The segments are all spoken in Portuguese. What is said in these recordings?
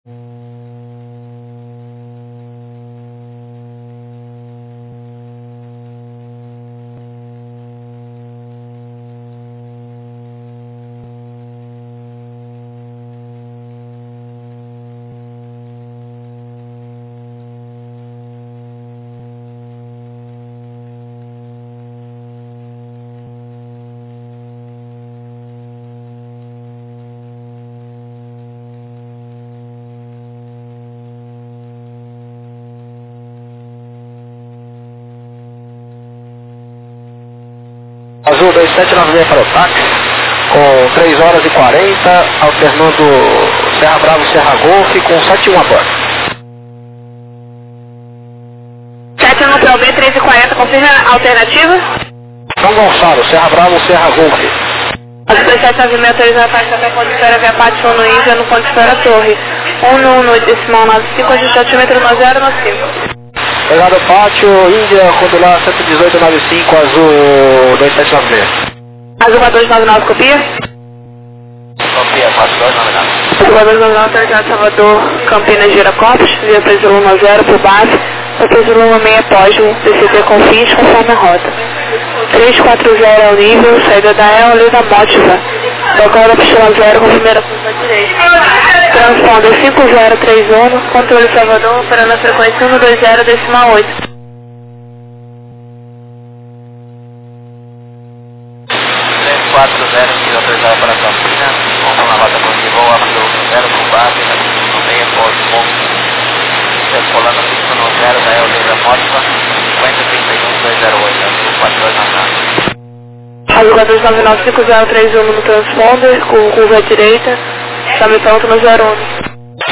Azul 2796 para o táxi, com 3 horas e 40, alternando Serra Bravo, Serra Golf, com 71 a bordo. 71 para o B, 3 e 40, confirma a alternativa? São Gonçalo, Serra Bravo, Serra Golf. Azul 2796 autorizado a taxa até ponto de espera via Pátio no Índia, no ponto de espera Torre. 1 decimal 95, ajuste 9095. Obrigado, Pátio, Índia, controlar 11895, Azul 2796. Azul 4299, copia? Copia, 4299. Azul 4299, autorizado Salvador, Campinas, Giracopos, via Presiluma 0 para o base, via Presiluma 6 após o DCT com fins, conforme a rota. 340 é o nível, saída da EL, Lida Mótiva. Local da pistila 0 com primeira curva direita. Transponder 5031, controle Salvador, operando a frequência 120 decimal 8. 340, nível autorizado para Campinas, vamos na rota de voo, abriu 0 com base, no meio após o ponto. Circulando 510 da EL, Lida Mótiva, 5031208, Azul 4299. Azul 4299, 5031 no transponder, com curva à direita, chame pronto no 01.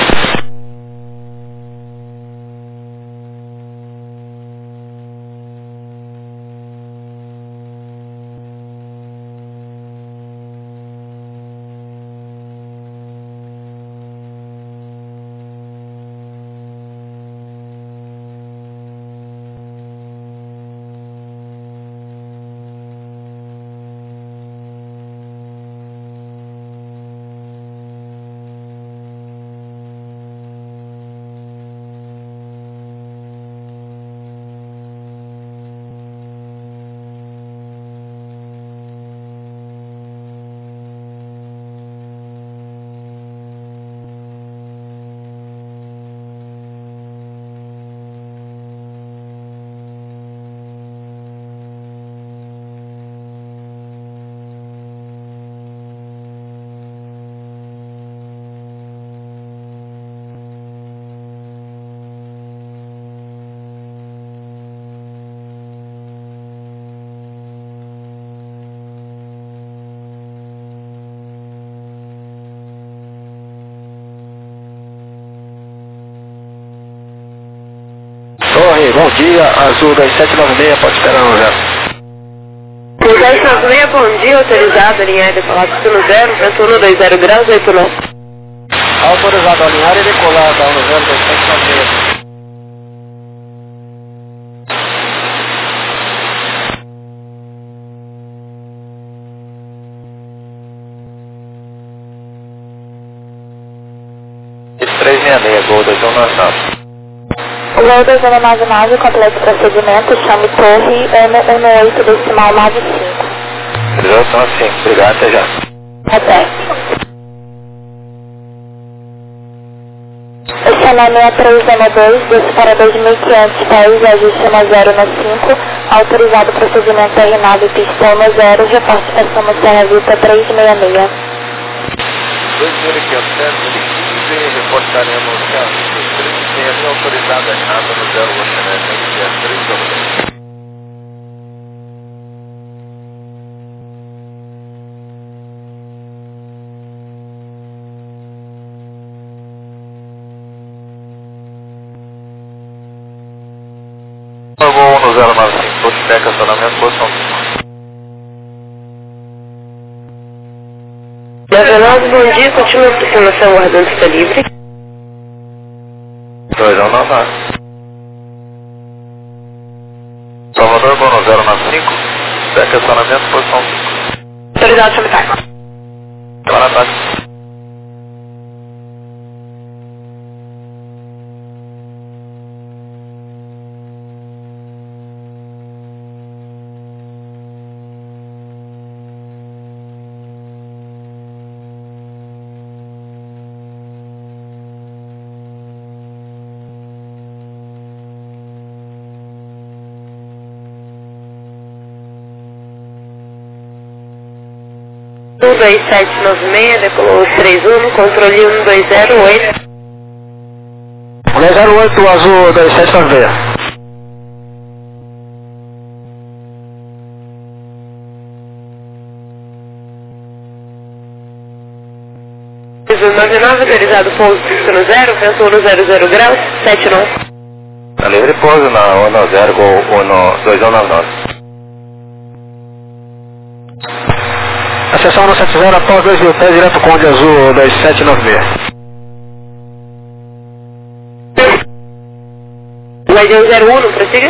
Torre, bom dia, Azul 2796, pode esperar no 0. 2796, bom dia, autorizado, linha aérea decolar destino 0, vento 120 graus, 8 não. Autorizado a alinhar e decolar da 10 2796. Esse 366, Gol 2199. O voo 2199, completo procedimento, chame Torre, 118 decimal 95. Transição assim, obrigado, até já. Até. Estacionamento 392, desce para 2.500 pés, ajuste na 0 autorizado procedimento RNAV e pistão no 0, reporte estação Serra Vita 366. 2.500, reportaremos Serra Vita 366, autorizado RNAV no 0, dia 3 de outubro. Voo no 095, todo de pé, estacionamento, posição 19, bom dia, continua a tripulação aguardando está livre. 299. Salvador, voo no 095, pé, estacionamento, posição 5. Autorizado, chame táxi. Semana táxi. 12796, decolou 31, controle 1208. 1008, azul 2796. 99, autorizado pouso no 0, vento no 00 graus, 79. Tá livre pouso na 10 com 2199. Acessão 170 após 2000 pés, direto Conde Azul 2796. Guardião 01, prossiga.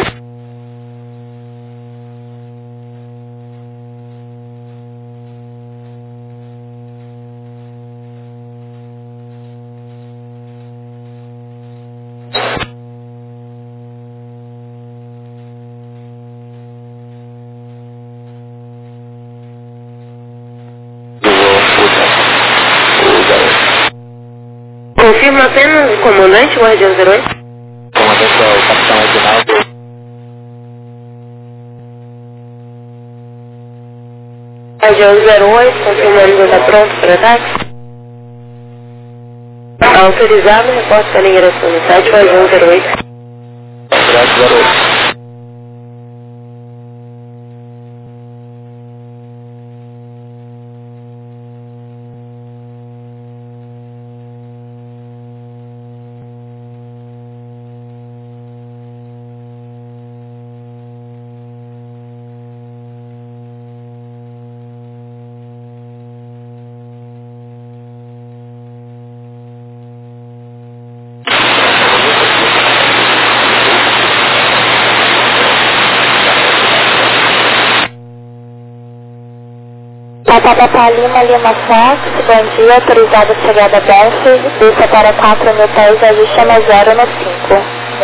Confirma apenas o comandante, Guardião 08. Comandante é o capitão Edinaldo. Guardião 08, confirmando que está pronto para ataque. Autorizado, reporte para a ligação do site, Guardião 08. Obrigado, 08. Papa Lima, Lima Fox, bom dia, autorizado a chegada Belfast, desça para 4.000 pés, ajuste no 0 no 5.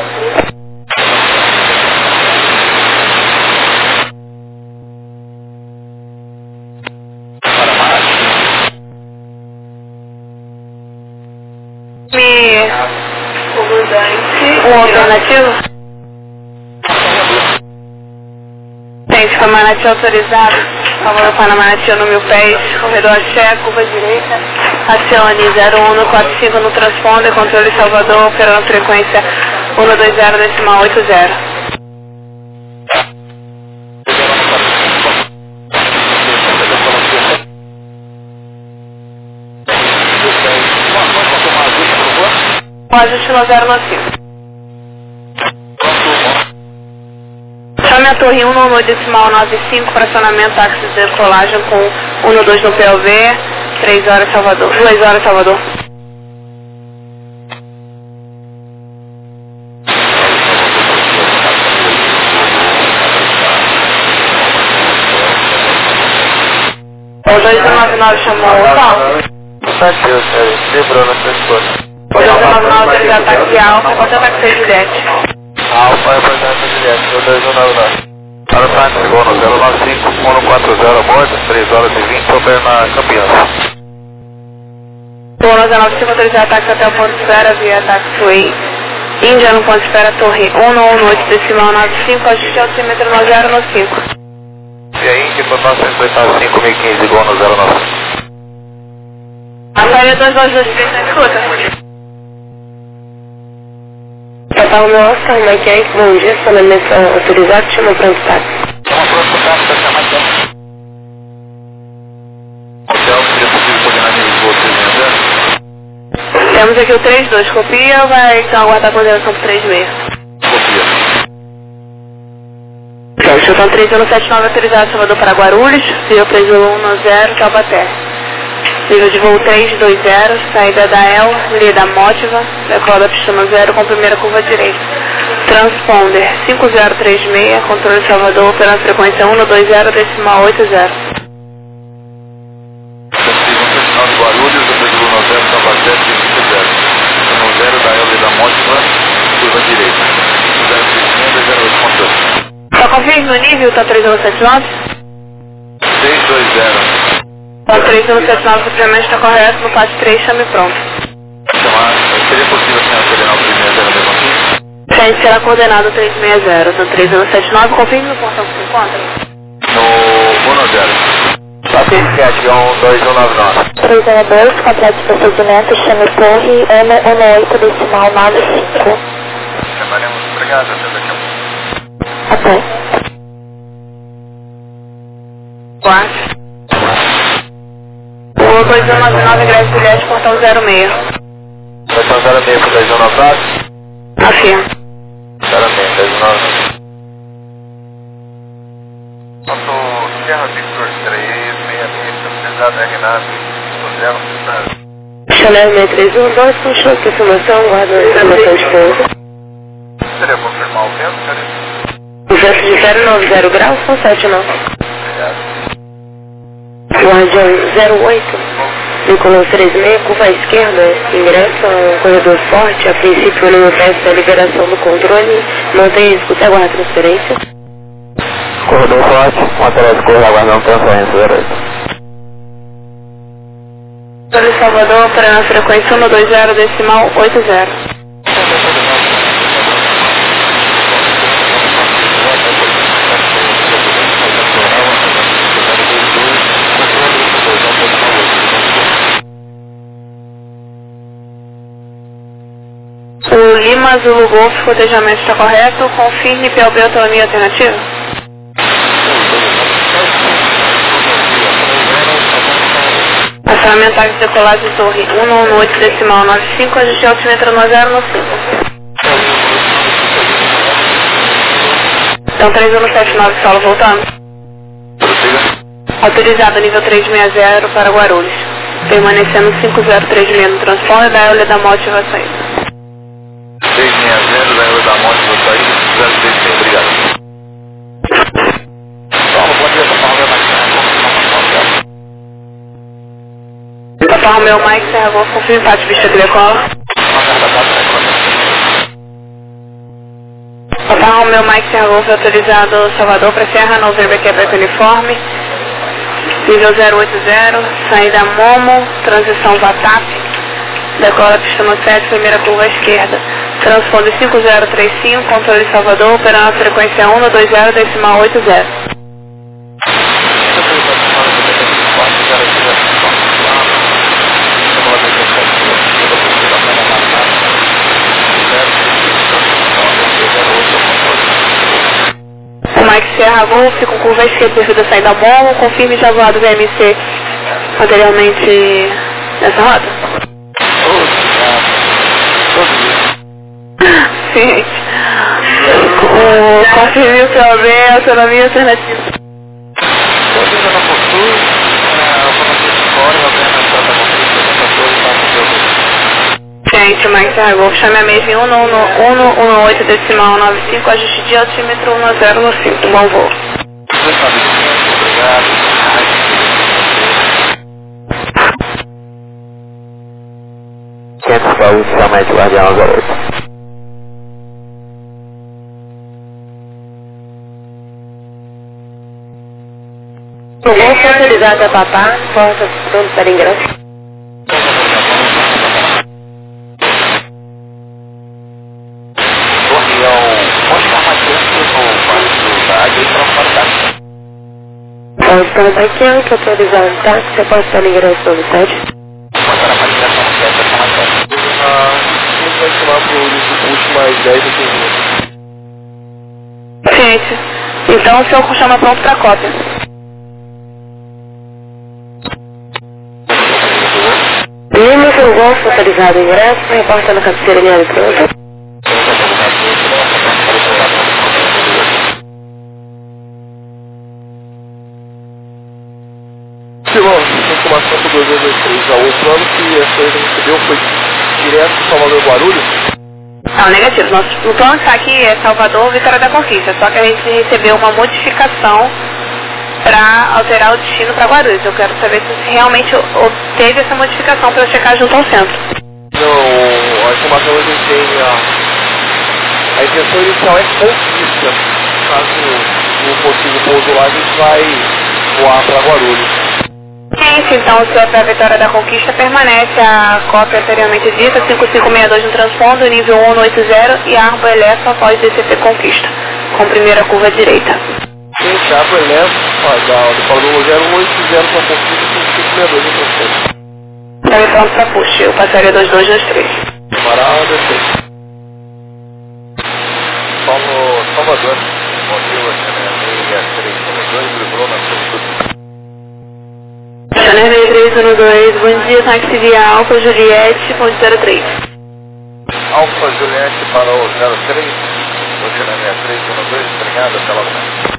Um alternativo? Tem Panamá autorizado. Favor, Panamá no 1000 pés, corredor Xé, curva direita, acione 0145 no transponder, controle Salvador, operando frequência 120.80. Ajuste no 095. Chame a torre 1 no decimal 95, fracionamento táxi de decolagem com 12 no PLV, 3 horas Salvador, 2 horas Salvador. O 299 chamou o tal? Saqueu, sério. Lembrou na sua esposa. O 299 ele já tá aqui alfa, quanto é que você Juliette? Alfa é portanto direto, 2299. Para o táxi, chegou no 095, 140 morto, 3 horas e 20, sobre na Campinas. O 195 autorizado táxi até o ponto de espera via taxiway. Índia no ponto de espera, torre 118, decimal 95, ajuste altímetro no 095. E aí, que foi 985.015, igual no 09. A saída 2223 na escuta. Total no Oscar, Mike, bom dia, solenência autorizado, chama pronto táxi. Chama pronto táxi, vai chamar então. Hotel, seria possível coordenar de vocês, né? Temos aqui o 32, copia ou vai então aguardar a coordenação pro 36? Copia. Então, Chutão 3179 autorizado, Salvador para Guarulhos, Rio 3110, Taubaté. Nível de voo 320, saída da El, Lida Mótiva, decola da pista no 0 com primeira curva direita. Transponder 5036, controle Salvador, operando frequência 120, decimal 80. Final de Guarulhos, depois do 90, Taubaté, 550. No 0 da El, Lida Mótiva, curva direita. 035, 208, controle. Só confirme o nível, tá 3179? 620. Tá 3179, suplemento está correto, no passo 3, chame pronto. Chamar, seria possível a senhora coordenar o 360 mesmo aqui? Gente, será coordenado 360, tá 3179, confirme no portão que se encontra. No 10. Tá Copy, 712199. 302, completo de procedimento, chame torre 118 decimal 95. Chamaremos, obrigado, até daqui a pouco. Até. 4. O 2199, ingresso Juliette, portão 06. Portão 06 para 2199. Afirma. 06, 2199. Foto Sierra Victor 366, precisado RNAV 0, Chanel 6312, puxou que informação, guarda a informação de pouso. Seria confirmar o vento, cara? O vento de 090 graus, são 7 não. Obrigado. Guardião 08, vinculou 36, curva à esquerda, ingresso a um corredor forte, a princípio não oferece a liberação do controle, não tem risco de aguardar transferência. Corredor forte, atrás corre aguardando transferência 08. Controle Salvador, para a frequência 120 decimal 80. O Lima Zulu Golf, cotejamento está correto, confirme PLB autonomia alternativa. Acionamento de decolagem de torre 118 decimal 95, ajuste altímetro no 0 no 5. Então 3179 solo voltando. Autorizado nível 360 para Guarulhos. Permanecendo 5036 no transponder da Euler da Morte vai sair. 360, da Euler da Morte vai sair, 036, obrigado. Paulo, bom dia, Paulo, Papai Romeu Mike Serra Golf, confirme empate vista que decola. Papai Romeu Mike Serra Golf, autorizado Salvador para Serra November Quebec Uniforme. Nível 080, saída Momo, transição Vatap. Decola pista no 7, primeira curva à esquerda. Transponde 5035, controle Salvador, operando a frequência 120 decimal 80. O Mike Serra Golf com curva à esquerda devido à saída Momo, confirme já voado VMC anteriormente nessa rota? Sim. Confirme o PLB, autonomia alternativa. Gente, o Mike Serra Golf, chame a mesma em 118 decimal 95, ajuste de altímetro 10 no 5, bom voo. Centro Saúde, oficialmente Guardião 08. O voo foi autorizado a papar, porta pronto para ingresso. Pode aqui, que autorizar um táxi, você pode estar no ingresso no 7. Vai chamar pro último mais 10 aqui. Gente, então o senhor chama pronto para cópia. Lima do Golfo, autorizado o ingresso, reporta na cabeceira linha de pronto. Simão, informação para 2223 já o plano que essa coisa recebeu foi direto de Salvador Guarulhos? Não, negativo. O plano que está aqui é Salvador, Vitória da Conquista, só que a gente recebeu uma modificação para alterar o destino para Guarulhos. Eu quero saber se realmente teve essa modificação para eu checar junto ao centro. Não, a informação que a gente tem, a intenção inicial é Conquista. Caso não consiga o pouso lá, a gente vai voar para Guarulhos. Gente, então o senhor para a Vitória da Conquista permanece a cópia anteriormente dita, 5562 no transponder, nível 180 e Arbo Elefa após DCP Conquista, com primeira curva direita. Gente, Arbo Elefa. do Paulo 080 com conflito 5562 em processo. Também pronto para push, eu passaria 2223. Camarada, descer. Paulo Salvador, motivo 6392, vibrou na sua. Chanel 312, bom dia, táxi via Alfa Juliette, ponto 03. Alfa Juliette para o 03, Chanel 312, obrigado pela hora.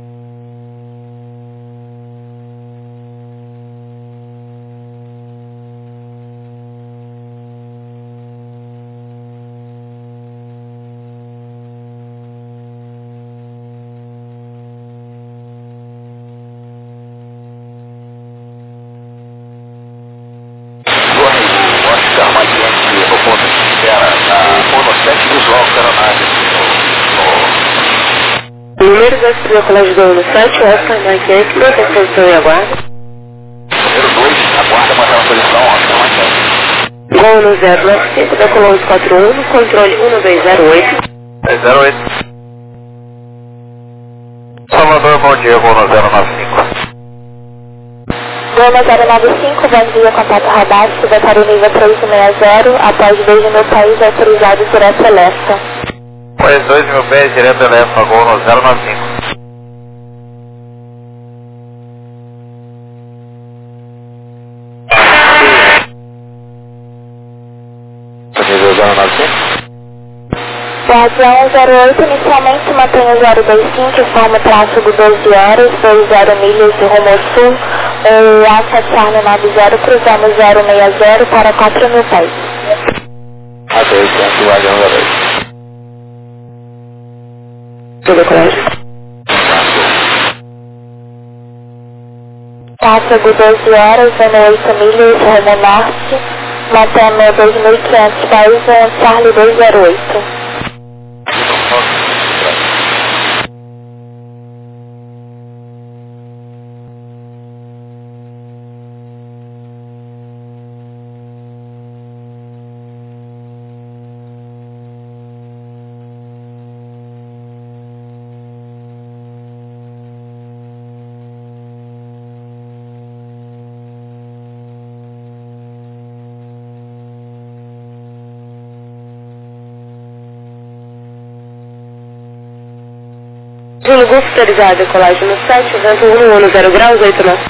Número 2 para o colégio do Uno 7, Oscar Maquiente, mantém posição e aguarda. Número 2, aguarda manter a posição, Oscar Maquiente. Gol no 095 da Colônia 41, controle 1208. 308. Salvador, bom dia, vou no 095. Gol no 095, bom dia, contato radar, secretário nível 360, após beijo meu país, autorizado direto Elesta. Pois 2 mil pés, direto Elesta, gol no 095. Nível 095. Guardião 08, inicialmente mantenha 025, forma tráfego 12 horas, 20 milhas de rumo ao sul, o Alfa Charlie 90, cruzamos 060 para 4 mil pés. A2, Guardião 08. Tudo colégio. Tráfego 12 horas, 8 milhas, rumo norte, mantenha 2.500 pés, Charlie 208. Júlio Golfo autorizado, colagem no 7, vento 1, 0 graus, 8 não.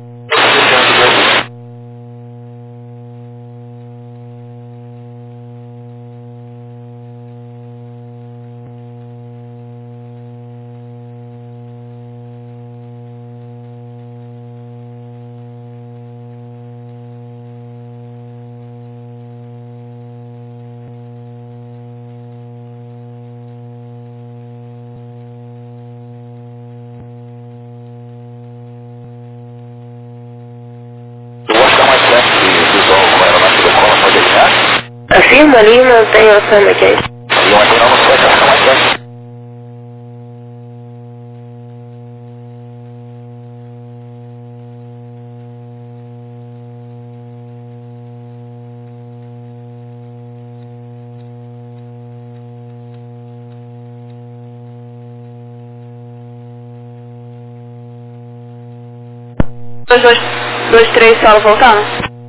Afirma ali, mantém a Oscar Maquiente. Dois, três, solo voltando?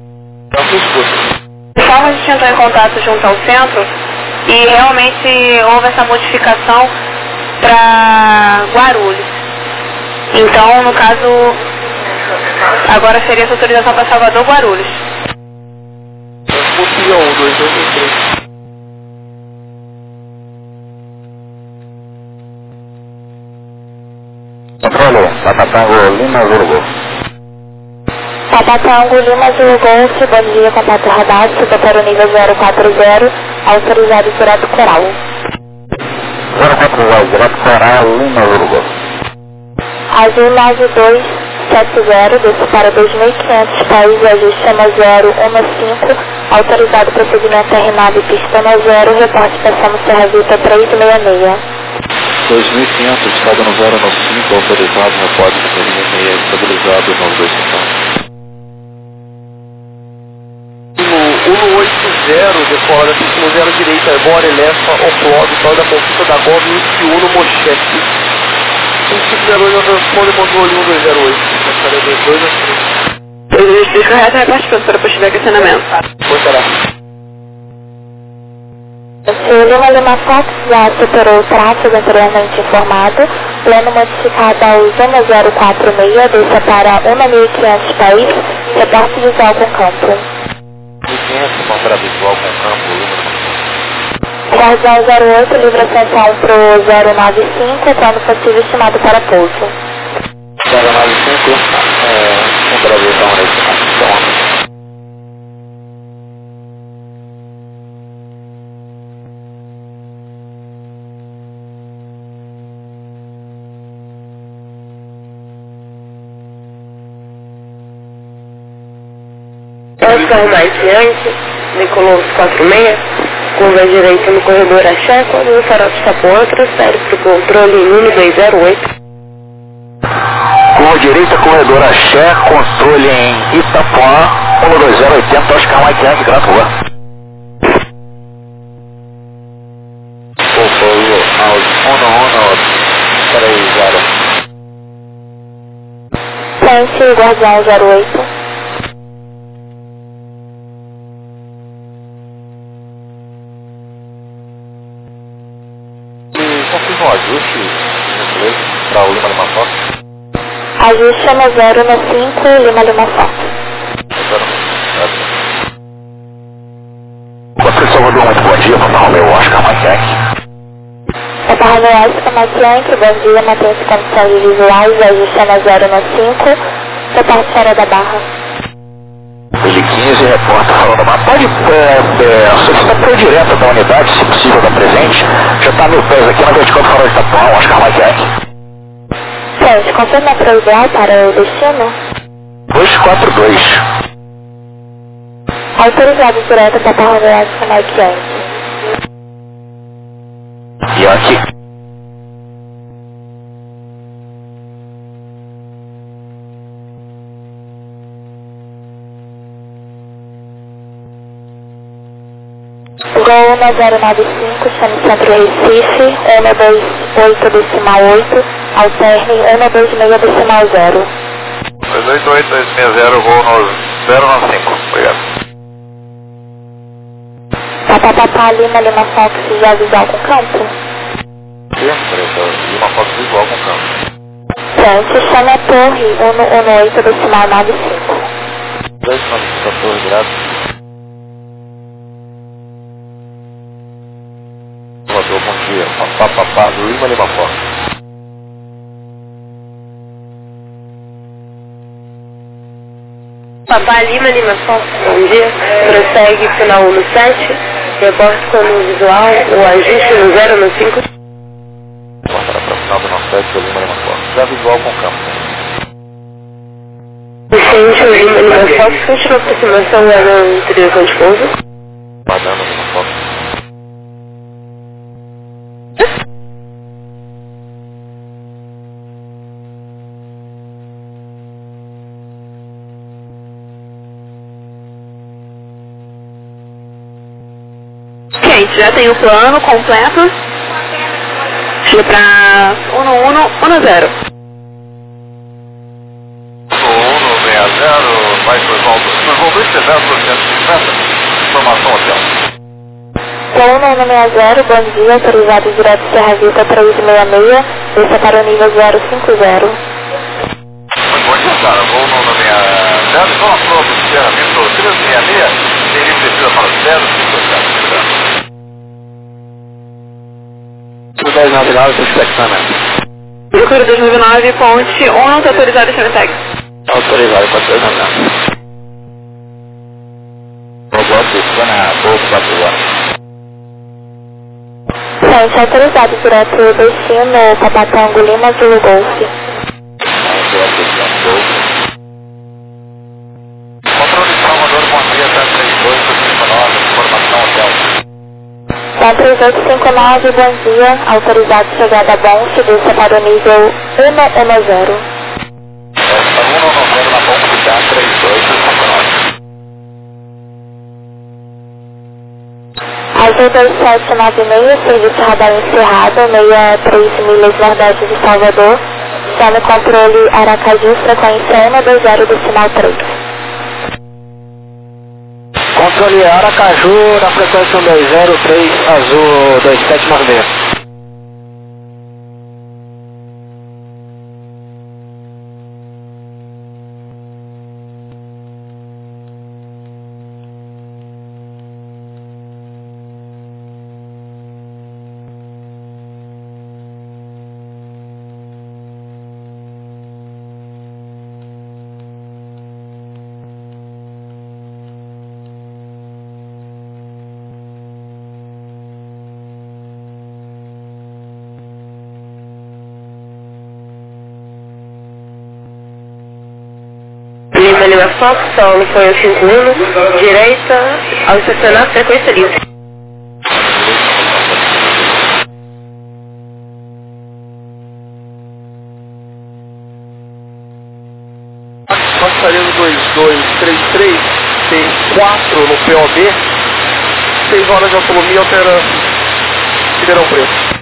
A gente entrou em contato junto ao centro e realmente houve essa modificação para Guarulhos. Então, no caso, agora seria essa autorização para Salvador, Guarulhos. Confia 1, 2, 2, 3. Controle, Papatango, Lima, Urugu. Papatango, Lima, Golf, bom dia, contato radar, secretário nível 040, autorizado direto Coral. 040, direto Coral, Lima, Urugu. Azul 9270, desce para 2.500 pés, ajuste ama 015, autorizado procedimento R9, pista na 0, reporte passamos Serra Vita 366. 2.500, escada no 095, autorizado, repórter 366, estabilizado, 925. 180, decola da pista no 0 direita, Bora, Elefa, Offload, tal da conquista da Gov, Uno, Mochete. 2502 eu respondo e controle 1208. Passaria 22 a 323 correto, repartindo para posterior questionamento. Pois será. O Lima Lima Fox já superou o tráfego anteriormente informado. Plano modificado ao 1046, desça para 1.500 país, reporte visual com campo. 1.500, compra visual com campo, Guardião 08, livre ascensão para o 095, quando possível estimado para pouso. 095, compra visual com Estação mais diante, decolou 46, curva direita no corredor Axé, quando o farol de Itapuã, transfere para o controle 1208. Curva direita, corredor Axé, controle em Itapuã, 12080, Oscar Mike Yankee, Gran Rua. Controle ao 110. Sente Guardião 08. Confirma o ajuste para o Lima Lima Fox. Ajuste no 095, Lima Lima Fox. Você Salvador, muito bom dia, Papa Romeu, Oscar Mike Yankee. Papa Romeu, Oscar Mike Yankee, bom dia, mantém-se condições visuais, ajuste no 095, reporte fora da barra. Ele 15, reporta falando da barra. Pode solicitar por direto da unidade, se possível, da presente. Já está 1000 pés aqui na vertical do farol de Itapuã, Oscar Mike Yankee. Gente, confirma a prioridade para o destino? 242. Autorizado direto para Papa Romeu, Oscar Mike Yankee. Yankee. Gol 1095, chame Centro Recife, 128 decimal 8, alterne 126 decimal 0. 288-260, voo no 095, obrigado. Papapá, Lima, Lima Fox, já visual com campo? Lima Fox visual com campo. Gente, chame a torre 118 decimal 95. 295, torre virado. Bom dia, papapá do Lima Lima Fox. Papá Lima Lima Fox, bom dia, prossegue final 17, reporte como visual, o ajuste no 095. Para para final do 97 do Lima Lima Fox. Já visual com campo. Vicente Lima Lima Fox, continua a aproximação da interior de pouso. Padrão Lima Fox. Gente, já tem o plano completo. Chega pra 1110. 160, vai por volta. Por volta de 250, informação hotel. Plano 160, bom dia, autorizado direto Serra Vita 366, desça para o nível 050. Muito bom dia, cara. Voo no 160, só uma prova de Serra Vita 366, seria precisa para 050. 1099, suspectamento. Procura 2009, ponte 1, não está autorizado, chama tag. Autorizado, 429. Roboto, Pana, Golfo, 4 horas. Gente, autorizado direto destino Papatango Lima, Zulu Golf. Controle de Salvador, bom dia, 332, informação hotel. 3859, bom dia, autorizado chegada a Bonte, desça para o nível 110. 190 na bomba de gás, 3259. Azul 2796, serviço radar encerrado, 63 milhas nordeste de Salvador, Zona controle Aracaju, frequência 120 decimal 3. Controle Aracaju, na frequência 120, azul 2796. Lima Fox, solo foi o 51, direita, ao estacionar, frequência livre. Passarinho 2233, tem 4 no POB, 6 horas de autonomia, altera Ribeirão Preto.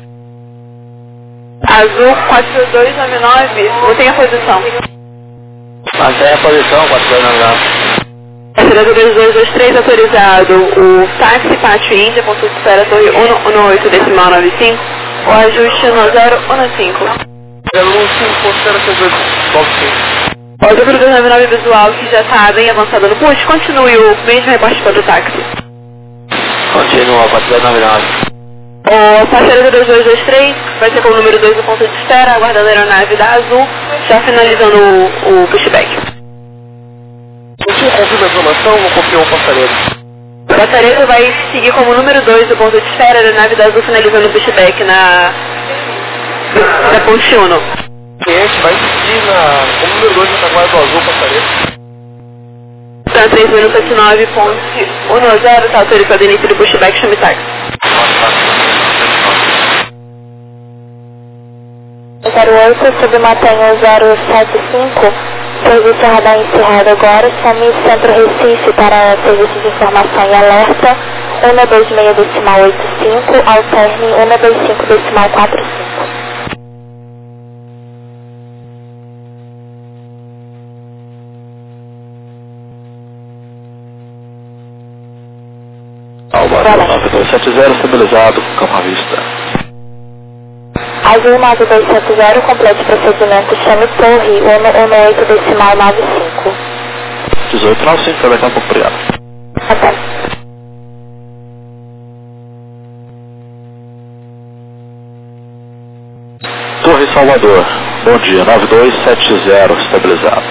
Azul 4299, mantém a posição. Mantém a posição, 4299. Passarinho 2223, autorizado o táxi Pátio Índia, ponto de espera Torre 118 decimal 95, o ajuste no 015. 015, considera que 95. O azul 2299 visual, que já está bem avançado no pulso, continue o mesmo reporte para o táxi. Continua, 4299. O passageiro 2223 vai ser com o número 2 do ponto de espera, aguardando a aeronave da Azul, já finalizando o pushback. Você confirma a informação ou copiou o passageiro? O passageiro vai seguir como número 2 do ponto de espera, a aeronave da Azul finalizando o pushback na ponte 1. O cliente vai seguir como número 2 na guarda do Azul, passageiro. Então, 3 minutos 79, ponte 10, está autorizado o início do pushback, chame táxi. 08, submantenha 075, serviço radar encerrado agora, chame Centro Recife para serviço de informação e alerta, 126 decimal 85, alterne 125 decimal 45. Alba 9270, estabilizado, calma à vista. Azul 9270, complete procedimento, chame Torre 118 decimal 95. 1895, vai estar um pouco obrigado. Até. Torre Salvador, bom dia, 9270, estabilizado.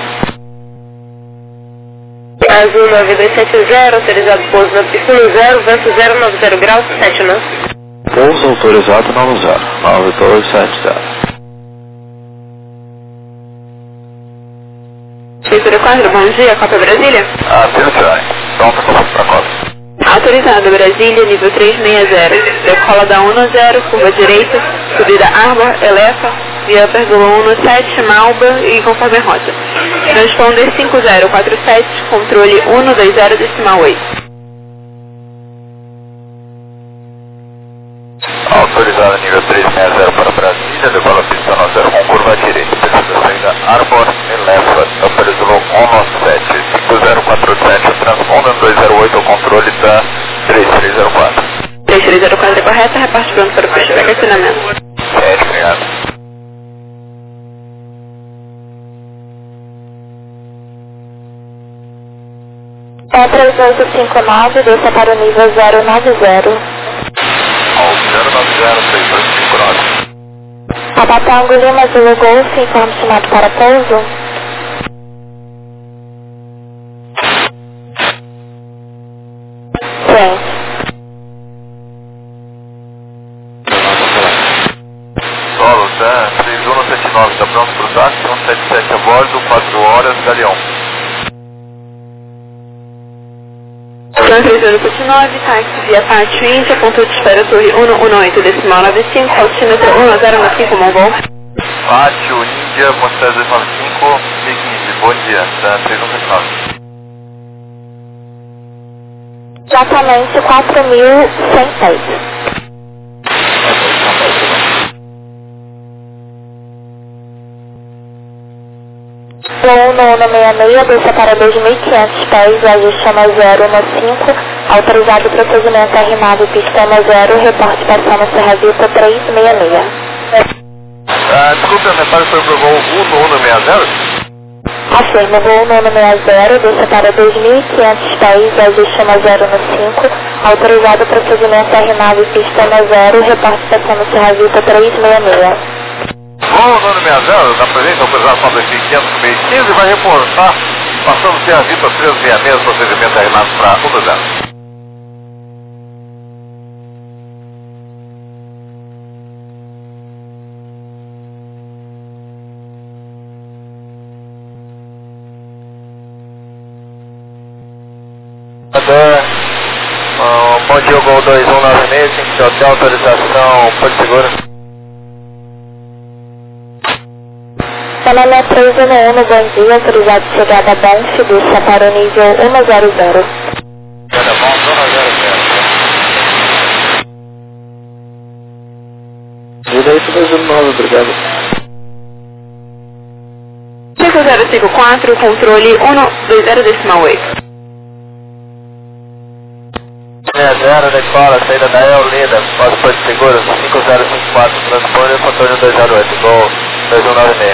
Azul 9270, autorizado pouso na pista 0, vento 090 graus, 7 não? Pouso autorizado 90, 9270. Prefeitura 4, bom dia, Copa Brasília. Atenção, pronto para a Copa. Autorizado Brasília, nível 360, decola da 10, curva direita, subida Arbor, Elefa, via Pergola 17, Malba e conforme a rota. Transponder 5047, controle 120 decimal 8. Autorizado nível 360 para Brasília, decola pista 90 com curva direita, precisa saída Arbor, Elefa, autorizado 197, 5047, transponder 208 ao controle da 3304. 3304 é correta, reparte pronto para o pushback assinamento. Obrigado. É 3859, desça para o nível 090. Ao 090-3259. Tabatango Lima Zulu Golf, informe chamado para pouso. Sim. Solo, tá? 3179, tá pronto pro táxi, 177 a bordo, 4 horas, Galeão. 3179, táxi via Pátio Índia, ponto de espera Torre 118 decimal 95, altímetro 1095, Mongol. Pátio Índia, Montez 295, 2015, bom dia, tá? 3179. Exatamente 4.100 pés. 166, desça para 2.500 pés, ajuste a 015, autorizado o procedimento R9, pista 10, reporte passando Serra Vista 366. Desculpe, a mensagem foi pro voo 160? Afirma, voo 160, desça para 2.500 pés, ajuste a 015, autorizado o procedimento R9, pista 10, reporte passando Serra Vista 366. Voo 160, da presente autorização da 500 no meio 15, vai reportar, passando Serra Vista 366, procedimento R9 para 120. Bom dia, Gol 2196, 5 de hotel, autorização, Porto Seguro. Panamá 311, bom dia, autorizado chegada a Banff, desça para o nível 100. Chegada bom, 100. Direito 219, obrigado. 5054, controle 120,8. 60, decola, saída da Eolida, Porto Seguro, 5054, transponder, contorno 208, Gol 2196.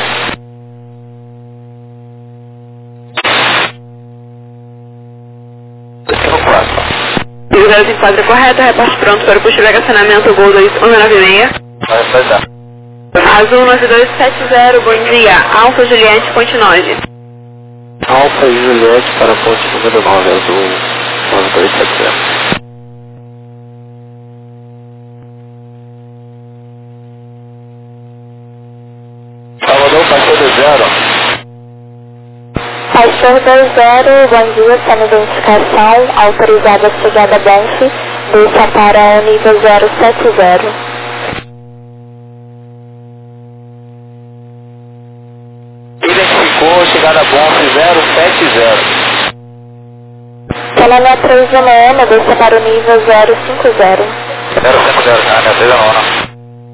O 054 é correto, reporte pronto para o posto de legacionamento Gol 2196. Vai aceitar. Azul 9270, bom dia, Alfa Juliette, Ponte 9. Alfa e Juliette para ponte número 9, Azul 9270. Salvador, passou do 0. Pastor 20, bom dia, sem identificação, autorizada a chegada a Banff, desça para o nível 070. Identificou, chegada a Banff 070. Panamá 311, desça para o nível 050. 050, minha filha não.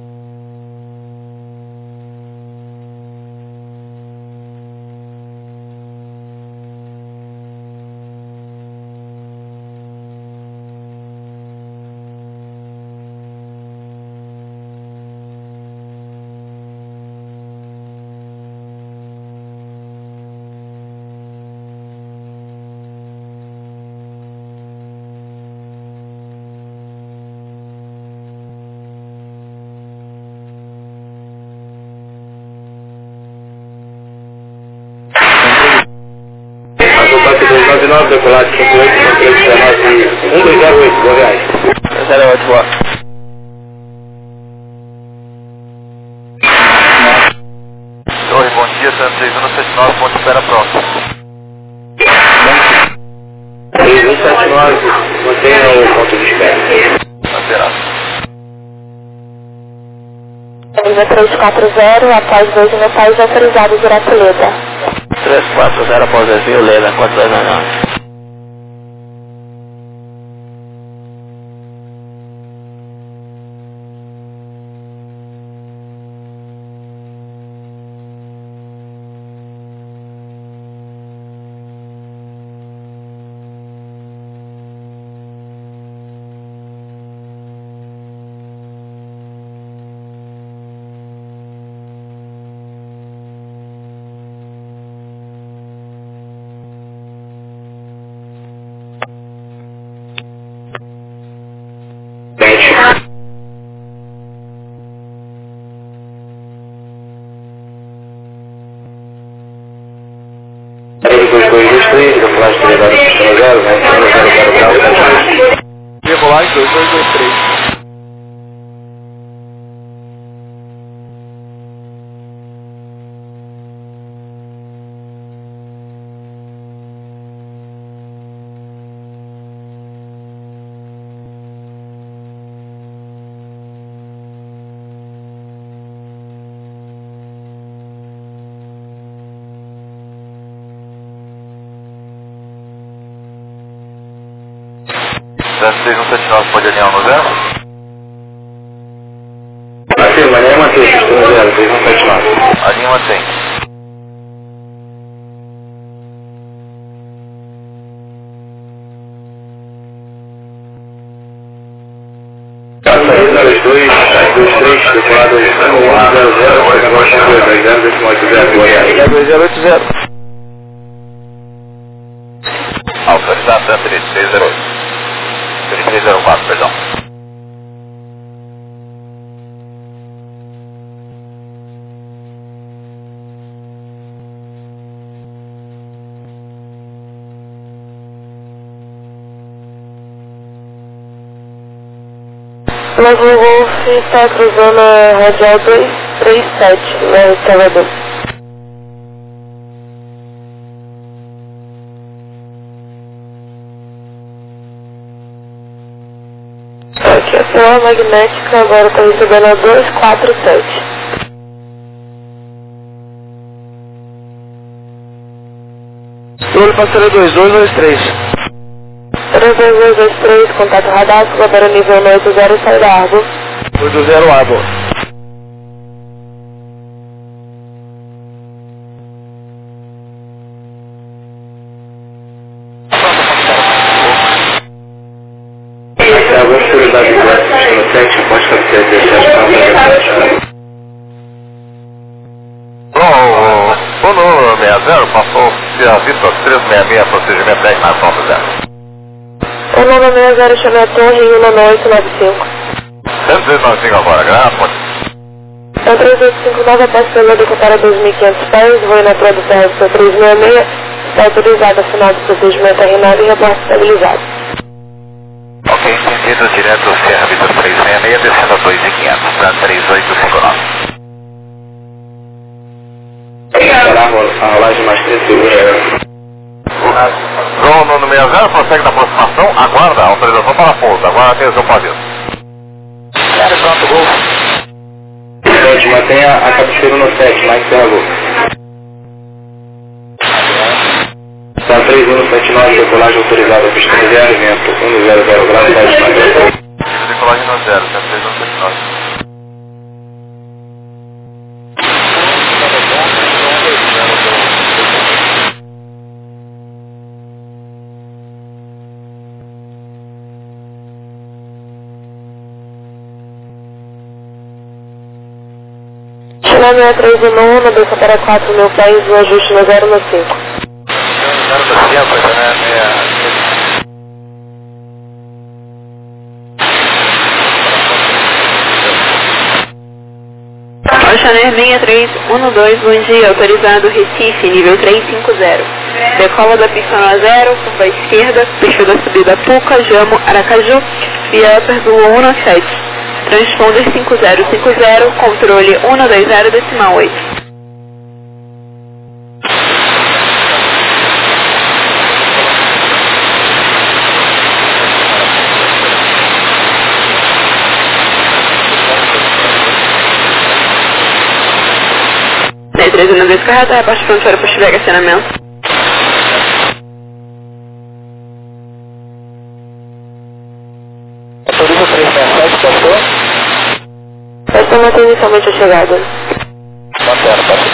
Decolado 58, 1208, boa viagem. 08, boa. Oi, bom dia, Santos 6179, ponto de espera pronto. 6179, mantenha o ponto de espera. Alterado. Nível 340, após 2 mensais autorizados direto Leda. 340 após desvio, Leda, 4299. Decolagem 2223. Da 6179 pode alinhar no 0? Afirma, alinha mantém, estou no 0, 6179. Alinha mantém. 223, decolado 100, negócio 2080, 2080. Autorizado da 3308. 3304, perdão. Novo Wolf está cruzando a radial 237, no Salvador. Aqui a sua magnética agora está recebendo a 247. Sul passaria 2223. 32223, contato radar, agora nível 80, saída Arbor. 80 Arbor. Agora a prioridade de classe no 7, pode captar 17 O número 60 passou Sierra Vitor 366, procedimento 10 na Santa Zé. O número 60 chama a torre e o número 895. 195 agora, graças. Então 385 nova parcela para 2.500 pés, voo na produção RC 366, está autorizada final do procedimento terminado e reporte estabilizado. Ok, entendido, direto Sierra Vitor 366, descendo a 2.500, para 3859. A rolagem mais 30 segundos. João no 60, prossegue na aproximação, aguarda a autorização para pouso, aguarda a atenção para isso. Pronto, gol. Gente, mantenha a cabeceira no 7, mais Serra. Está 3179, decolagem autorizada, pista 0, vento 100 graus, 7 Decolagem no 0, 3179. China 6319, desça para 4.000 pés, o ajuste no 095. Chanel 6312, bom dia, autorizado Recife, nível 350. Decola da pista no 0, curva esquerda, perfil da subida Puca, Jamo, Aracaju, via Perdulo 17. Transponder 5050, controle 120 decimal 8. Três na descarga, a parte fronteira para estiver acionamento. Autoriza 367, passou? Essa mantém inicialmente a chegada. Mantendo, passou.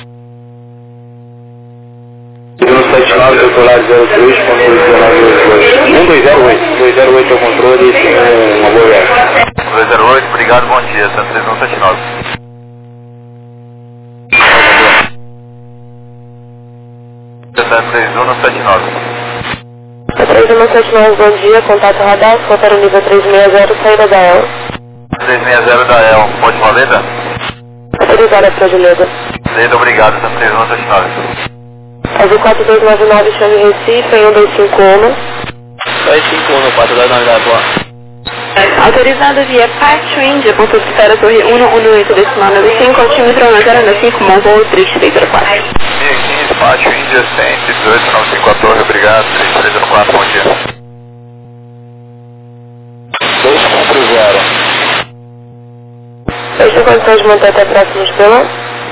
179, decolar 02, controle 10982. 1208 é o controle, tem uma boa viagem. 208, obrigado, bom dia, 3179. Está 3179. 3179, bom dia, contato radar, roteiro nível 360, saída da EL. 360 da EL, pode valer, né? Autorizada para Julieta. Leda, obrigado, 3179. Azul 4299, chame Recife, em 1251. 251, 4299 da boa. Autorizado via Pátio Índia, ponto de espera torre 118 decimal 95, altímetro 1095, bom voo 3304. 15, Pátio Índia, 118, 95 a torre, obrigado, 3304, bom dia. 240. Vocês têm condições de manter até próximo de Pelão?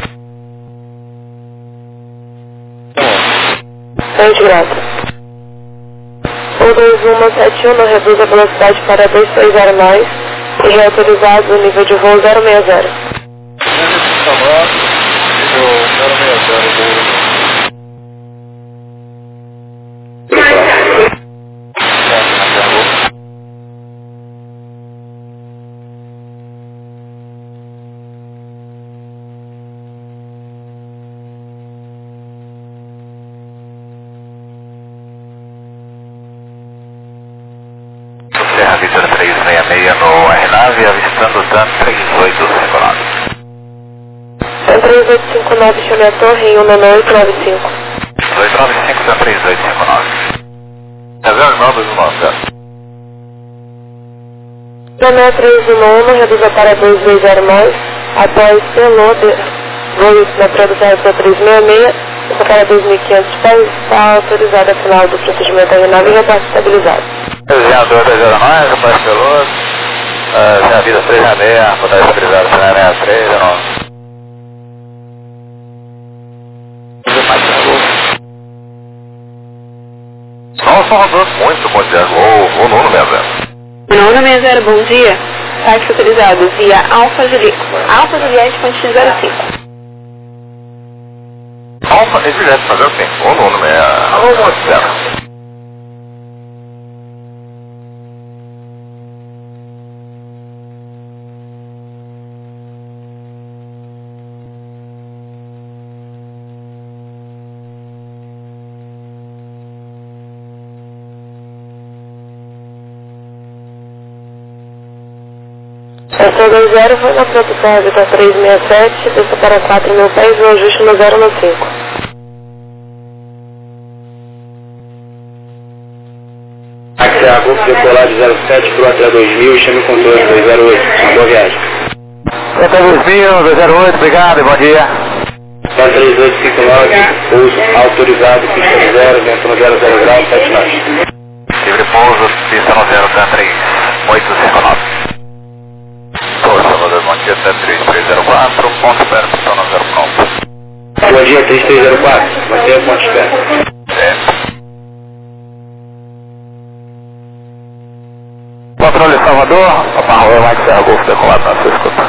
Gente, graça. O 2171 não reduz a velocidade para 2309 e reautorizado o nível de voo 060. 259, chame a torre em 19895. 295-3859. Reserva 9290. 6319, reduza para 2609, após Celô, voo na produção da 366, essa para 2.500 pés, está autorizada a final do procedimento aeronave e repasse estabilizado. Desenhador 209, após Celô, já vida 366, botar estabilizado 363, 19. Nossa, rodou muito, bom dia. O nono mesmo. Nono 60, bom dia. Táxi autorizado via Alfa Juliette, ponte 05. Alfa e Juliette, fazer o quê? O nono 60. Essa 20 foi na produção da 367, desça para 4.000 pés, o ajuste no 095. Táxi Agulha, decolar de 07 para até 2000, chame o controle 208. Boa viagem. Até 2000, 208, obrigado e bom dia. 3859, pouso autorizado, pista 0, vento no 00 grau, 7 nós. Livre pouso, pista no 03859. Salvador, bom dia, 3304, ponto perto, pista no 0 pronto. Bom dia, 3304, mantenha o ponto esperto. Controle Salvador, Papa Mike Serra Golfo, decolado na sua escuta.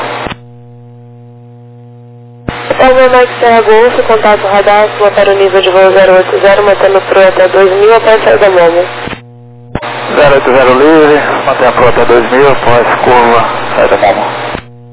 Salvador Mike Serra Golfo, contato radar, sua para o nível de voo 080, mantendo pro até 2000, após saída Momo. 080 livre, mantenha pro até 2000, após curva, saída Momo.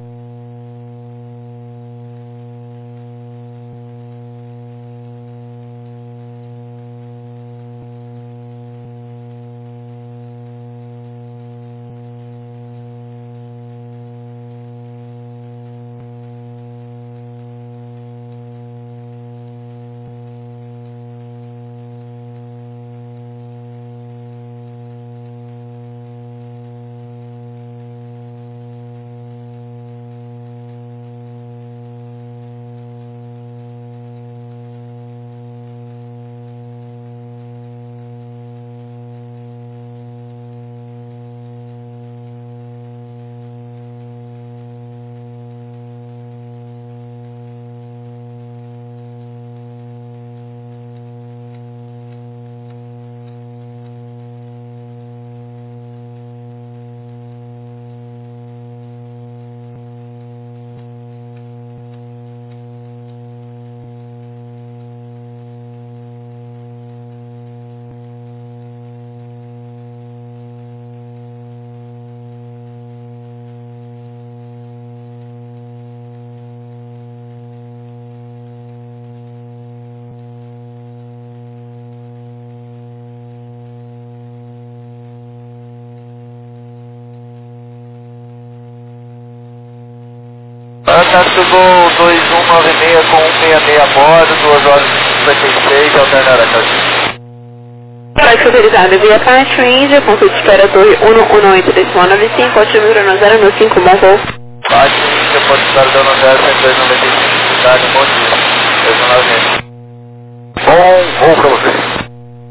Táxi Gol 2196 com 166 a bordo, 2 horas e 56, alternada a Táxi autorizado via Caixa Índia, ponto de espera torre 118.95, otimista no 095, bom voo. Caixa Índia, ponto de espera dando 06295, cidade, bom dia. 290. Bom voo pra você.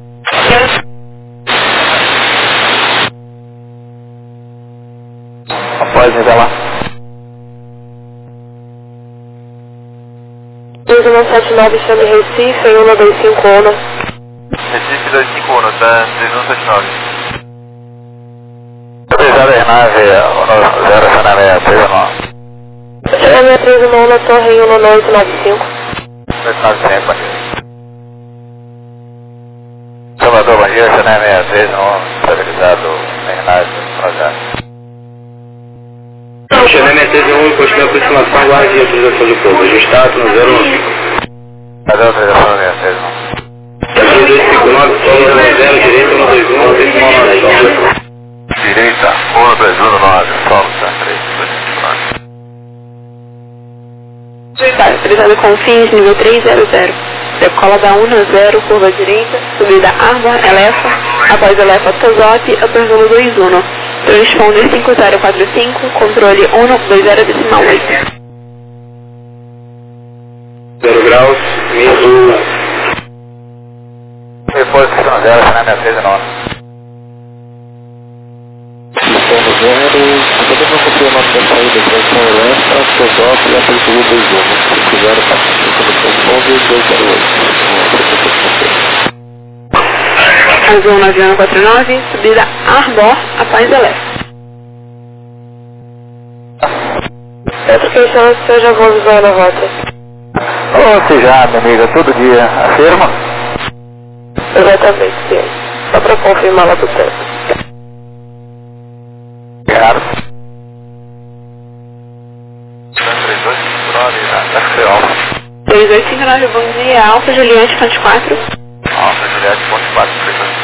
Após me dar lá. 2179, chame Recife, em 125 ONA. Recife 25 ONA, tá? 3179. Autorizada a aeronave, 0 Chame a 31 ONA, torre em 19895. 895, bom dia. Salvador, bom dia, aeronave 63, estabilizado, aeronave, projeto. Xané 61, continua a aproximação, guarde e autorização de pouso. Ajustado no 015. Cadê a autorização do 63? Aqui 259, solo 0, direita 121, decimal 9. Direita, 1219, solo 3, 259. autorizada com fins nível 300. Decola da 10, curva direita, subida Arbor, Elefa, após Elefa Tozote, Apertando 21. Transponder 5045, controle 120,8. 0 graus, meio. Reforço Pistão 0, na minha 13 9. Pistão 0, você não confirmar a saída, tração Elefa, Tozote e Apertando 21. 50 para Transponder 208. Azul 9149, subida Arbor, após Elefa. Atenção, se eu já vou avisar na rota. Você já, minha amiga, todo dia. Afirma? Exatamente, sim. Só para confirmar lá do tempo. Claro. 3859, Taxi Alfa. 3859, bom dia. Alfa Juliette, ponte 4. Alfa Juliette, ponte 4, 38.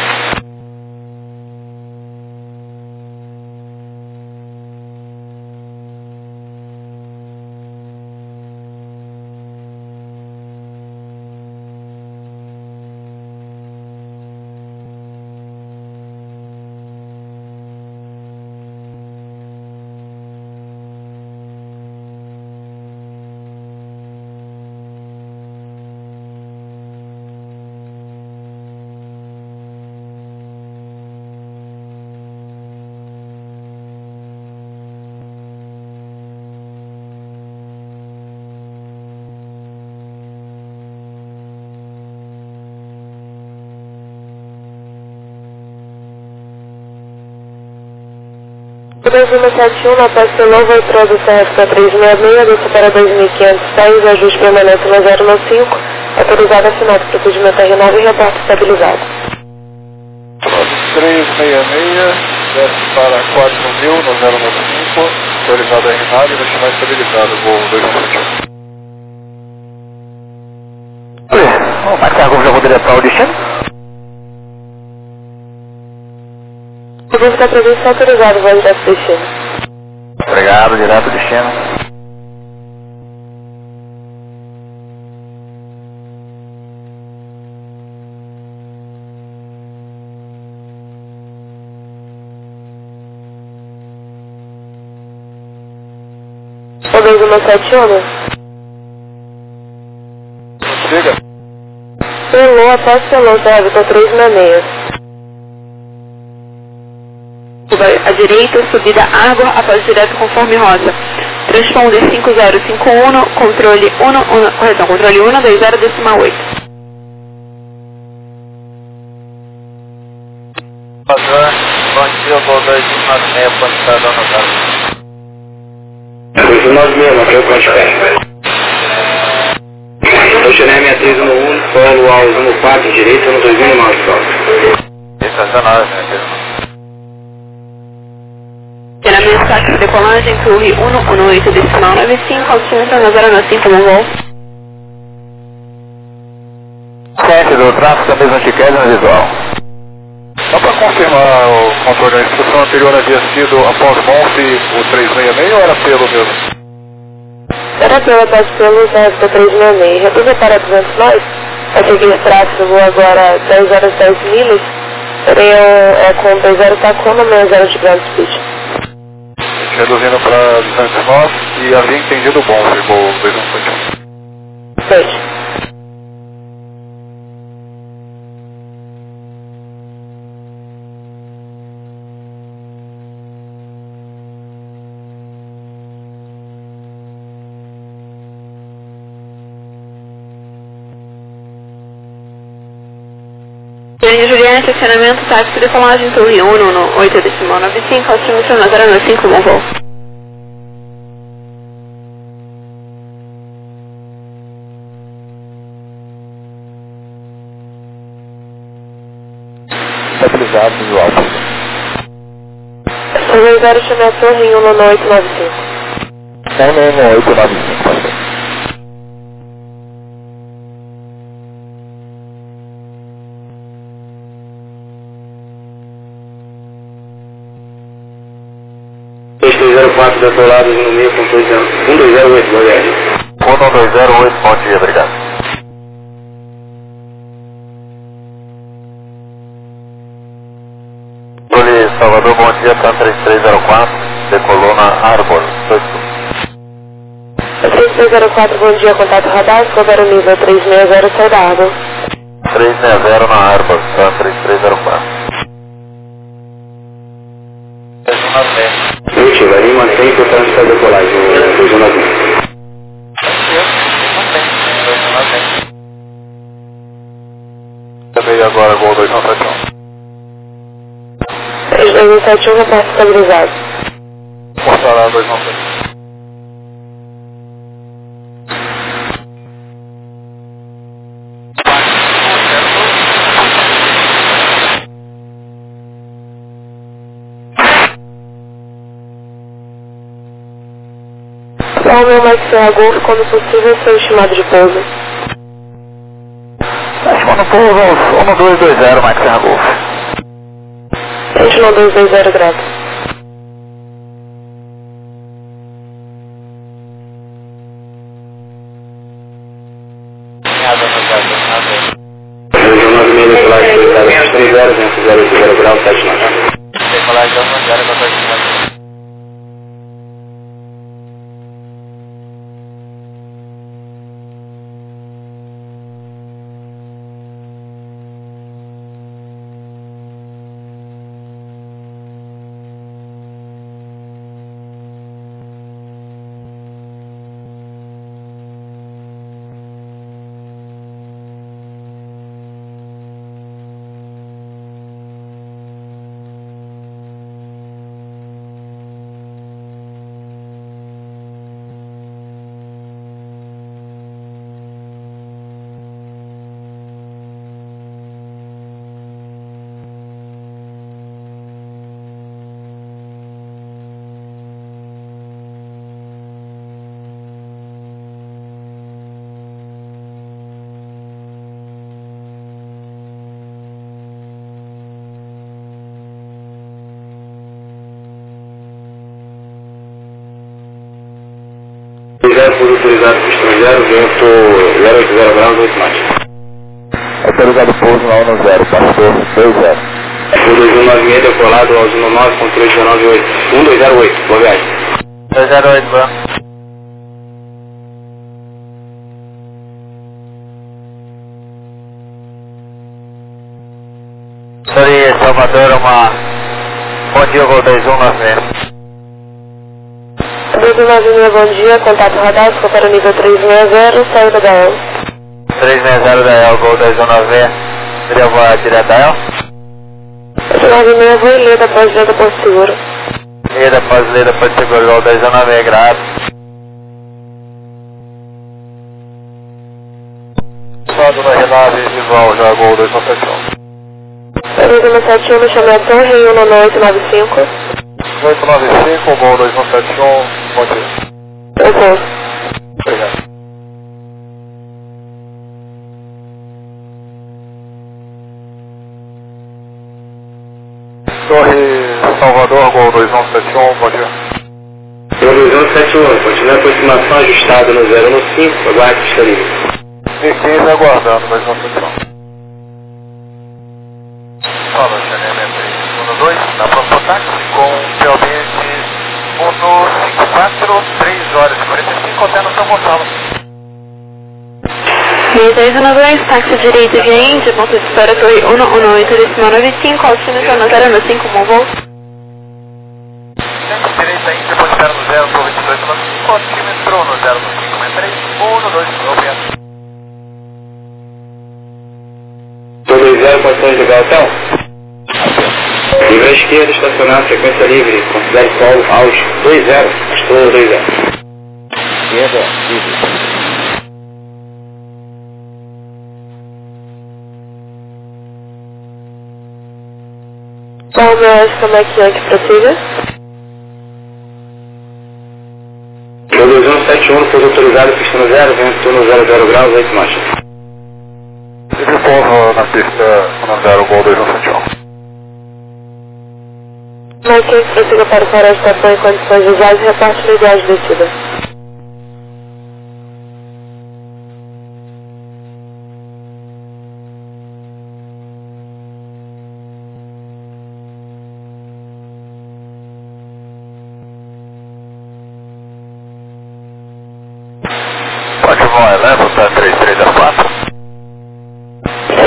O 2171 na Pastelão vai introdução FK366, desce para 2506, ajuste permanente no 095, autorizado assinado, procedimento R9 e reporte estabilizado. 366, desce para 4000 no 095, autorizado R9 e deixa mais estabilizado, voo 217. Vamos marcar como já vou direto para o destino? O voo está previsto autorizado, vai direto do destino. Obrigado, direto do destino. O 2171. Chega. Pelou, após Pelou, serve para 366. À direita, subida Arbor, após direto conforme rota. Transponder 5051, controle 120,8. Padrão, bom dia, voo 296, ponte Estadão no carro. 296, não quero ponte pé. Oceané 6311, solo ao 14, direito no 2009, solo. Estação 9, minha querida. Geralmente táxi de decolagem, Clube 118,95, altímetro na 095, bom voo. Ciência do tráfego, a mesma antiqueza no visual. Só para confirmar o controle, a instrução anterior havia sido após Monte o 366 ou era pelo mesmo? Era pelo após pelo, serve para 366. Reduza para 200 nós, vai seguir tráfego, voo agora 10 horas 10 milhas, seria com 20 Tacoma, menos 0 de ground speed. Reduzindo para 209 e havia entendido bom, ficou 217. Beijo. Juliette, estacionamento, táxi de decolagem, Torre 1, no 8,95, altímetro na 095, bom voo. Estabilizado, visual. Organizar o chamar Torre 1 no 895. Não, 895, parceiro. Quatro decorados no meio com 120,8, Goiânia. 1208, bom dia, obrigado. Salvador, bom dia, TAM 3304, decolou na Arbor, 3304, bom dia, contato radar, cover o nível 360, sai da Arbor. 360 na Arbor, TAM 3304. 296. Útil, ali mantém que o trânsito da decolagem, 296. Também agora, Gol 2171. 3271, reporte estabilizado. Portará 296. Qual o meu Max Golf, quando possível, seu estimado de pouso? Estimado pouso 1220, Max Golf. 1220, grato. Regional meio decolagem, 30, grau, 7 knots. Decolagem 0, 14. Por autorizado para estrangeiro, vento 080 graus, 8 knots. Autorizado pouso na 10, pastor 20. Por 2196, decolado ao 19, controle 198. 1208, boa viagem. 208, boa. Sorry, Salvador, bom dia, Gol 2196. 1296, bom dia, contato radar, cover o nível 360, saída da El. 360 da El, Gol 2196, seria voar direto da El? 296, vou e leda após leda por seguro. Leda após seguro, Gol 2196, grato. Estado na Renave, visual já, Gol 2171. 2171, me chamei a torre, 19895. 895, Gol 2171, bom dia. Ok. Obrigado. Torre Salvador, Gol 2171, bom dia. Gol 2171, continua a aproximação ajustada no 015, aguarde que está livre. V15 aguardando, 2171. Fala, Chanel 312, na próxima táxi com POB de 154, 3 horas e 45, até no São Gonçalo. 692, táxi direito via Índia, ponto de espera torre 118,95, altitude 095, bom voo. Direita Índia, ponto de espera no 0, torre 22,95, altímetro no 09563, 112, obrigado. 220, condições de hotel? Livre à esquerda, estacionar, frequência livre, considere solo aos 20, estou 20. Esquerda, livre. Qual o meu SKMAC Yankee prossiga? 2171, pouso autorizado, pista no 0, vento no 00 graus, 8 knots. Livre pouso na pista no 0, Gol 2171. Mike Yankee prossiga para fora a estação em condições visuais e reparte no ideal de descida.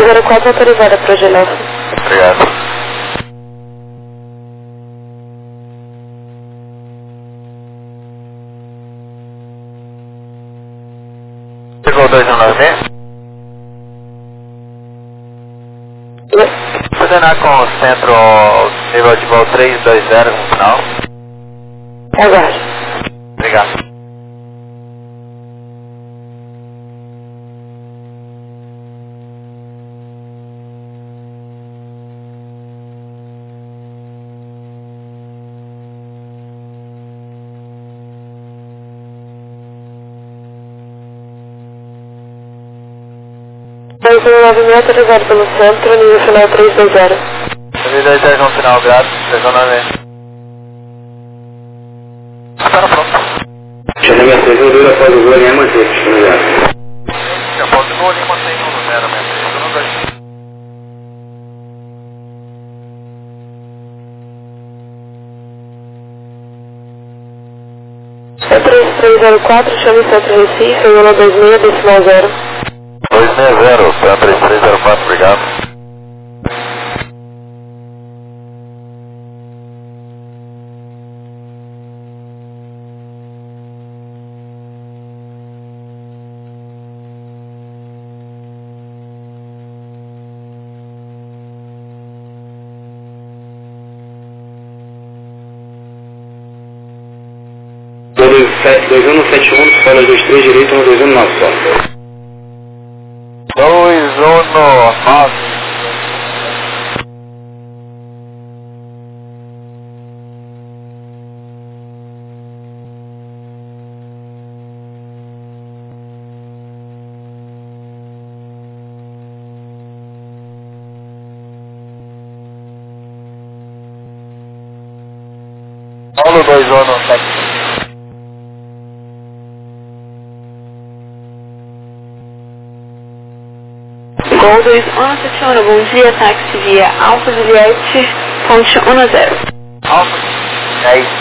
104 autorizada para o Genófilo. Obrigado. Chegou 219. Coordenar com o centro nível de voo 320 no final. Aguarde. Obrigado. Autorizado pelo centro, nível final 320. 320 no final, graças, 319. Está no pronto. Chamamento de Vila após o voo em manter, disponibilidade. Após o voo, mantém o 063. É 3304, chame Centro Recife, Angola 26, decimal 0. 260, para 3304, obrigado. Todo 2171, escola 23 direito, 121 só. 219. Paulo 219. Gol 2171, bom dia, táxi via Alfa Juliette, fonte 10. Alfa, é isso.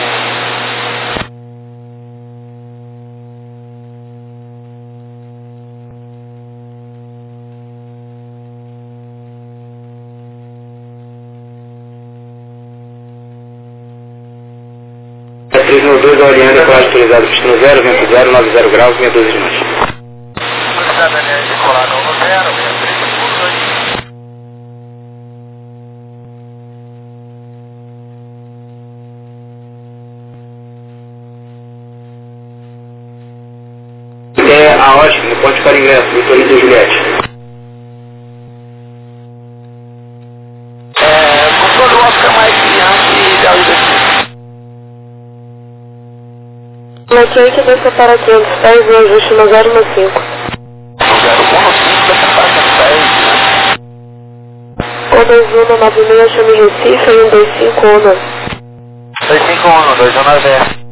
É 392, Oriana, decolagem autorizado, destino 0, vento 0, 90 graus, 62 de noite. Autorizado aliás, decolar no 0, 63, É a ótima, no ponte para ingresso, Vitorino e Juliette. controle o Oscar mais diante da UDC. Bloqueio desça para 500 pés e ajuste no 015. 015 da separação 10. Ou 2196, chame Recife, 125 1. 251, 219.